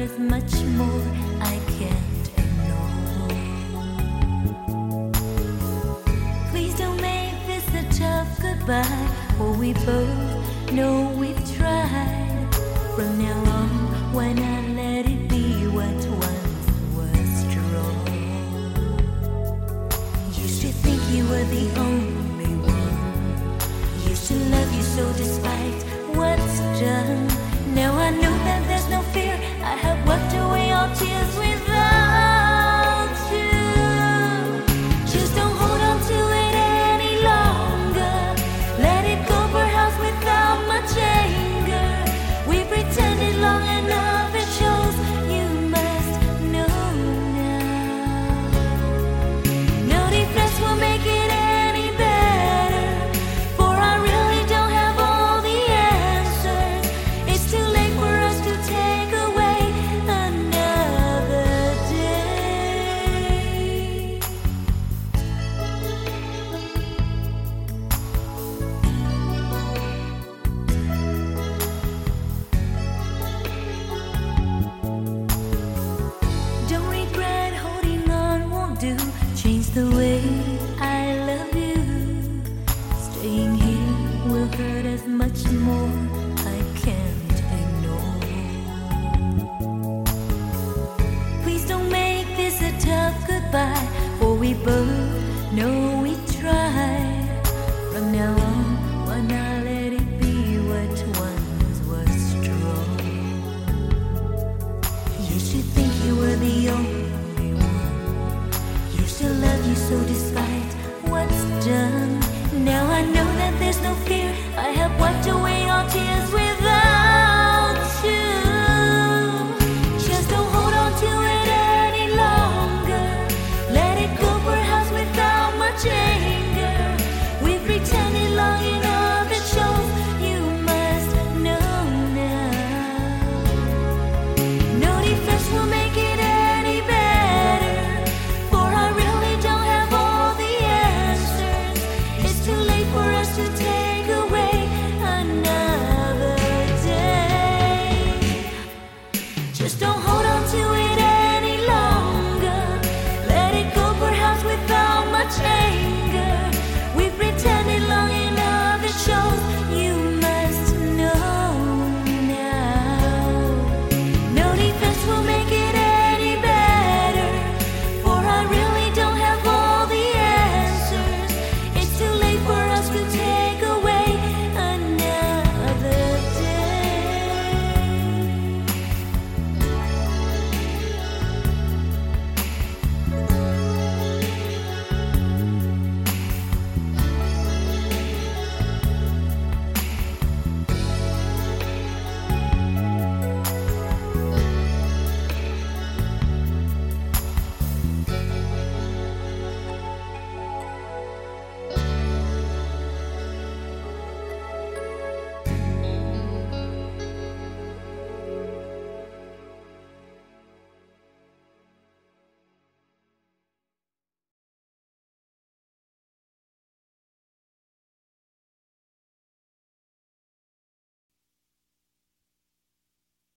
is much more I can't ignore. Please don't make this a tough goodbye, for we both know we've tried. From now on, why not let it be what once was strong? Used to think you were the only one, used to love you so despite what's done. Now I know that there's no fear, I have wiped away all tears without you. Just don't hold on to it any longer, let it go perhaps without much anger. We pretended long enough, it shows, you must know now. No defense will make it any better, for I really don't have all the answers. It's too late for us to take away another day. Don't regret, holding on won't do. Change the way I love you. Staying here will hurt as much more I can't ignore. Please don't make this a tough goodbye, for we both know we tried. From now on, why not let it be what once was strong? Used to think you were the only one, used to love you so despite what's done. Now I know that there's no fear, I have wiped away